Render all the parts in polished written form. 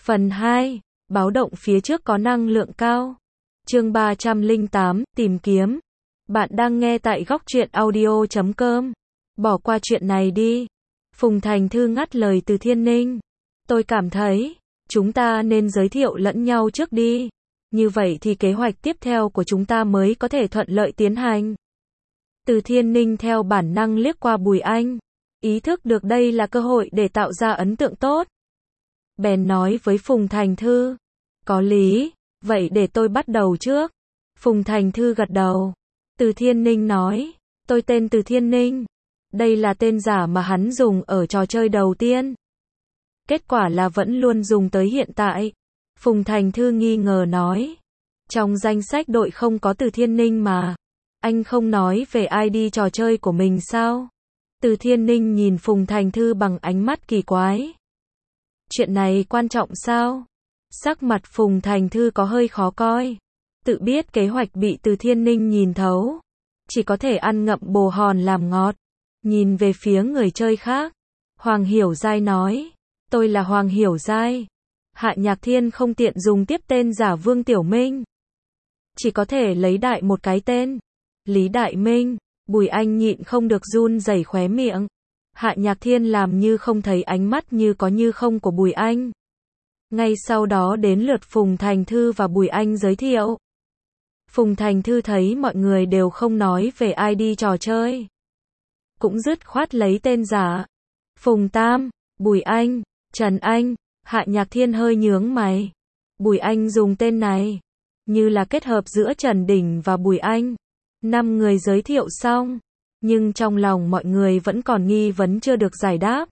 Phần 2. Báo động phía trước có năng lượng cao. Chương 308, tìm kiếm. Bạn đang nghe tại góc truyện audio.com. Bỏ qua chuyện này đi. Phùng Thành Thư ngắt lời Từ Thiên Ninh. Tôi cảm thấy, chúng ta nên giới thiệu lẫn nhau trước đi. Như vậy thì kế hoạch tiếp theo của chúng ta mới có thể thuận lợi tiến hành. Từ Thiên Ninh theo bản năng liếc qua Bùi Anh. Ý thức được đây là cơ hội để tạo ra ấn tượng tốt. Bèn nói với Phùng Thành Thư. Có lý, vậy để tôi bắt đầu trước. Phùng Thành Thư gật đầu. Từ Thiên Ninh nói. Tôi tên Từ Thiên Ninh. Đây là tên giả mà hắn dùng ở trò chơi đầu tiên. Kết quả là vẫn luôn dùng tới hiện tại. Phùng Thành Thư nghi ngờ nói. Trong danh sách đội không có Từ Thiên Ninh mà. Anh không nói về ID trò chơi của mình sao? Từ Thiên Ninh nhìn Phùng Thành Thư bằng ánh mắt kỳ quái. Chuyện này quan trọng sao? Sắc mặt Phùng Thành Thư có hơi khó coi. Tự biết kế hoạch bị Từ Thiên Ninh nhìn thấu. Chỉ có thể ăn ngậm bồ hòn làm ngọt. Nhìn về phía người chơi khác. Hoàng Hiểu Giai nói. Tôi là Hoàng Hiểu Giai. Hạ Nhạc Thiên không tiện dùng tiếp tên giả Vương Tiểu Minh. Chỉ có thể lấy đại một cái tên. Lý Đại Minh. Bùi Anh nhịn không được run rẩy khóe miệng. Hạ Nhạc Thiên làm như không thấy ánh mắt như có như không của Bùi Anh. Ngay sau đó đến lượt Phùng Thành Thư và Bùi Anh giới thiệu. Phùng Thành Thư thấy mọi người đều không nói về ID trò chơi. Cũng dứt khoát lấy tên giả. Phùng Tam, Bùi Anh, Trần Anh. Hạ Nhạc Thiên hơi nhướng mày. Bùi Anh dùng tên này. Như là kết hợp giữa Trần Đình và Bùi Anh. 5 người giới thiệu xong. Nhưng trong lòng mọi người vẫn còn nghi vấn chưa được giải đáp.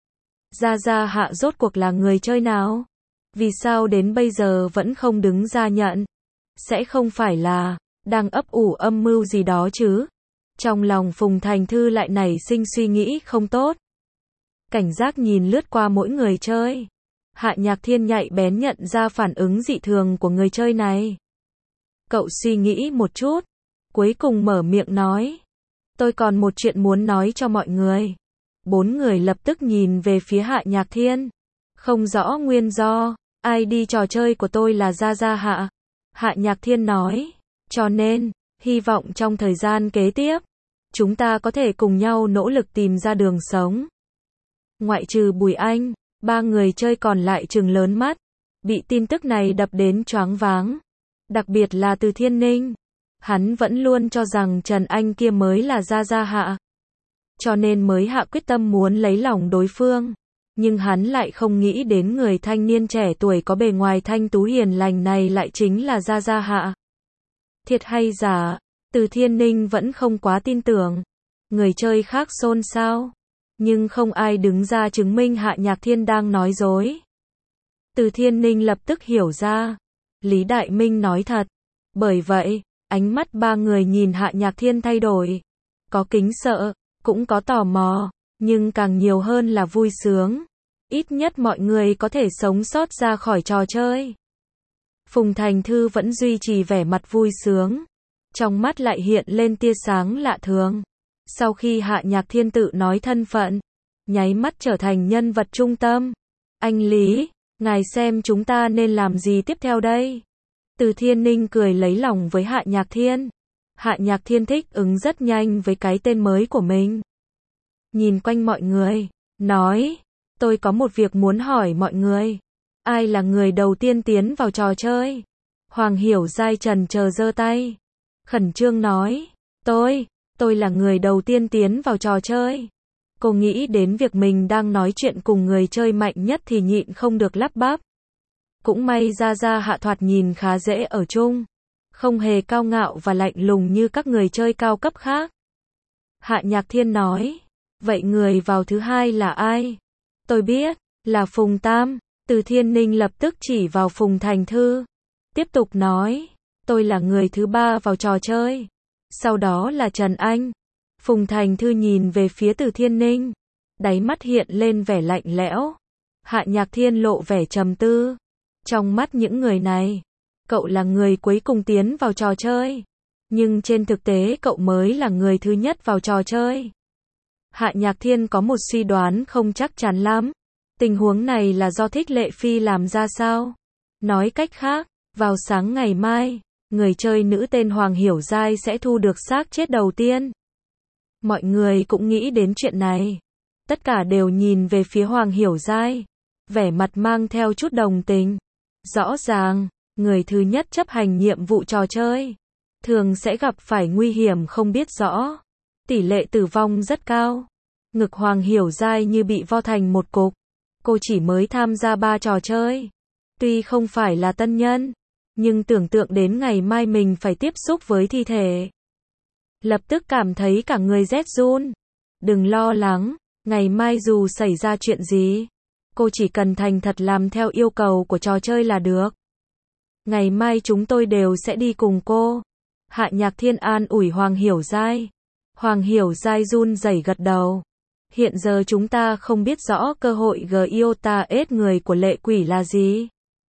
Gia Gia Hạ rốt cuộc là người chơi nào? Vì sao đến bây giờ vẫn không đứng ra nhận? Sẽ không phải là đang ấp ủ âm mưu gì đó chứ? Trong lòng Phùng Thành Thư lại nảy sinh suy nghĩ không tốt. Cảnh giác nhìn lướt qua mỗi người chơi. Hạ Nhạc Thiên nhạy bén nhận ra phản ứng dị thường của người chơi này. Cậu suy nghĩ một chút. Cuối cùng mở miệng nói. Tôi còn một chuyện muốn nói cho mọi người. 4 người lập tức nhìn về phía Hạ Nhạc Thiên. Không rõ nguyên do. ID trò chơi của tôi là Gia Gia Hạ. Hạ Nhạc Thiên nói. Cho nên, hy vọng trong thời gian kế tiếp, chúng ta có thể cùng nhau nỗ lực tìm ra đường sống. Ngoại trừ Bùi Anh, 3 người chơi còn lại trừng lớn mắt. Bị tin tức này đập đến choáng váng. Đặc biệt là Từ Thiên Ninh. Hắn vẫn luôn cho rằng Trần Anh kia mới là Gia Gia Hạ. Cho nên mới hạ quyết tâm muốn lấy lòng đối phương. Nhưng hắn lại không nghĩ đến người thanh niên trẻ tuổi có bề ngoài thanh tú hiền lành này lại chính là Gia Gia Hạ. Thiệt hay giả, Từ Thiên Ninh vẫn không quá tin tưởng. Người chơi khác xôn xao. Nhưng không ai đứng ra chứng minh Hạ Nhạc Thiên đang nói dối. Từ Thiên Ninh lập tức hiểu ra. Lý Đại Minh nói thật. Bởi vậy, ánh mắt 3 người nhìn Hạ Nhạc Thiên thay đổi. Có kính sợ, cũng có tò mò, nhưng càng nhiều hơn là vui sướng. Ít nhất mọi người có thể sống sót ra khỏi trò chơi. Phùng Thành Thư vẫn duy trì vẻ mặt vui sướng. Trong mắt lại hiện lên tia sáng lạ thường. Sau khi Hạ Nhạc Thiên tự nói thân phận, nháy mắt trở thành nhân vật trung tâm. Anh Lý, ngài xem chúng ta nên làm gì tiếp theo đây? Từ Thiên Ninh cười lấy lòng với Hạ Nhạc Thiên. Hạ Nhạc Thiên thích ứng rất nhanh với cái tên mới của mình. Nhìn quanh mọi người, nói, tôi có một việc muốn hỏi mọi người. Ai là người đầu tiên tiến vào trò chơi? Hoàng Hiểu Giai chần chờ giơ tay. Khẩn trương nói, tôi là người đầu tiên tiến vào trò chơi. Cô nghĩ đến việc mình đang nói chuyện cùng người chơi mạnh nhất thì nhịn không được lắp bắp. Cũng may Gia Gia Hạ thoạt nhìn khá dễ ở chung. Không hề cao ngạo và lạnh lùng như các người chơi cao cấp khác. Hạ Nhạc Thiên nói. Vậy người vào thứ hai là ai? Tôi biết, là Phùng Tam. Từ Thiên Ninh lập tức chỉ vào Phùng Thành Thư. Tiếp tục nói. Tôi là người thứ 3 vào trò chơi. Sau đó là Trần Anh. Phùng Thành Thư nhìn về phía Từ Thiên Ninh. Đáy mắt hiện lên vẻ lạnh lẽo. Hạ Nhạc Thiên lộ vẻ trầm tư. Trong mắt những người này, cậu là người cuối cùng tiến vào trò chơi. Nhưng trên thực tế cậu mới là người thứ nhất vào trò chơi. Hạ Nhạc Thiên có một suy đoán không chắc chắn lắm. Tình huống này là do Thích Lệ Phi làm ra sao? Nói cách khác, vào sáng ngày mai, người chơi nữ tên Hoàng Hiểu Giai sẽ thu được xác chết đầu tiên. Mọi người cũng nghĩ đến chuyện này. Tất cả đều nhìn về phía Hoàng Hiểu Giai, vẻ mặt mang theo chút đồng tình. Rõ ràng, người thứ nhất chấp hành nhiệm vụ trò chơi, thường sẽ gặp phải nguy hiểm không biết rõ. Tỷ lệ tử vong rất cao. Ngực Hoàng Hiểu Giai như bị vo thành một cục. Cô chỉ mới tham gia 3 trò chơi. Tuy không phải là tân nhân, nhưng tưởng tượng đến ngày mai mình phải tiếp xúc với thi thể, lập tức cảm thấy cả người rét run. Đừng lo lắng, ngày mai dù xảy ra chuyện gì, cô chỉ cần thành thật làm theo yêu cầu của trò chơi là được. Ngày mai chúng tôi đều sẽ đi cùng cô. Hạ Nhạc Thiên an ủi Hoàng Hiểu Giai. Hoàng Hiểu Giai run rẩy gật đầu. Hiện giờ chúng ta không biết rõ cơ hội Giota ết người của lệ quỷ là gì.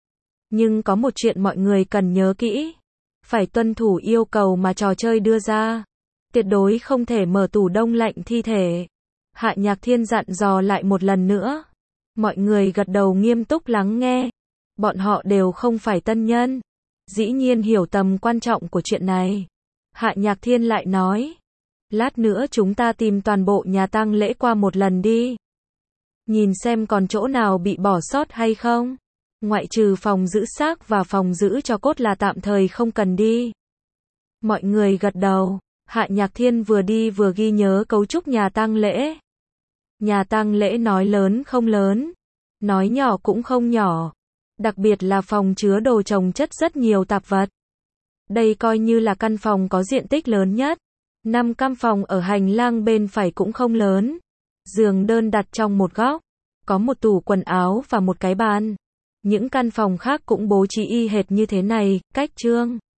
Nhưng có một chuyện mọi người cần nhớ kỹ. Phải tuân thủ yêu cầu mà trò chơi đưa ra. Tuyệt đối không thể mở tủ đông lạnh thi thể. Hạ Nhạc Thiên dặn dò lại một lần nữa. Mọi người gật đầu nghiêm túc lắng nghe. Bọn họ đều không phải tân nhân. Dĩ nhiên hiểu tầm quan trọng của chuyện này. Hạ Nhạc Thiên lại nói. Lát nữa chúng ta tìm toàn bộ nhà tang lễ qua một lần đi. Nhìn xem còn chỗ nào bị bỏ sót hay không. Ngoại trừ phòng giữ xác và phòng giữ cho cốt là tạm thời không cần đi. Mọi người gật đầu. Hạ Nhạc Thiên vừa đi vừa ghi nhớ cấu trúc nhà tang lễ. Nhà tang lễ nói lớn không lớn, nói nhỏ cũng không nhỏ. Đặc biệt là phòng chứa đồ chồng chất rất nhiều tạp vật. Đây coi như là căn phòng có diện tích lớn nhất. 5 căn phòng ở hành lang bên phải cũng không lớn. Giường đơn đặt trong một góc. Có một tủ quần áo và một cái bàn. Những căn phòng khác cũng bố trí y hệt như thế này, cách trương.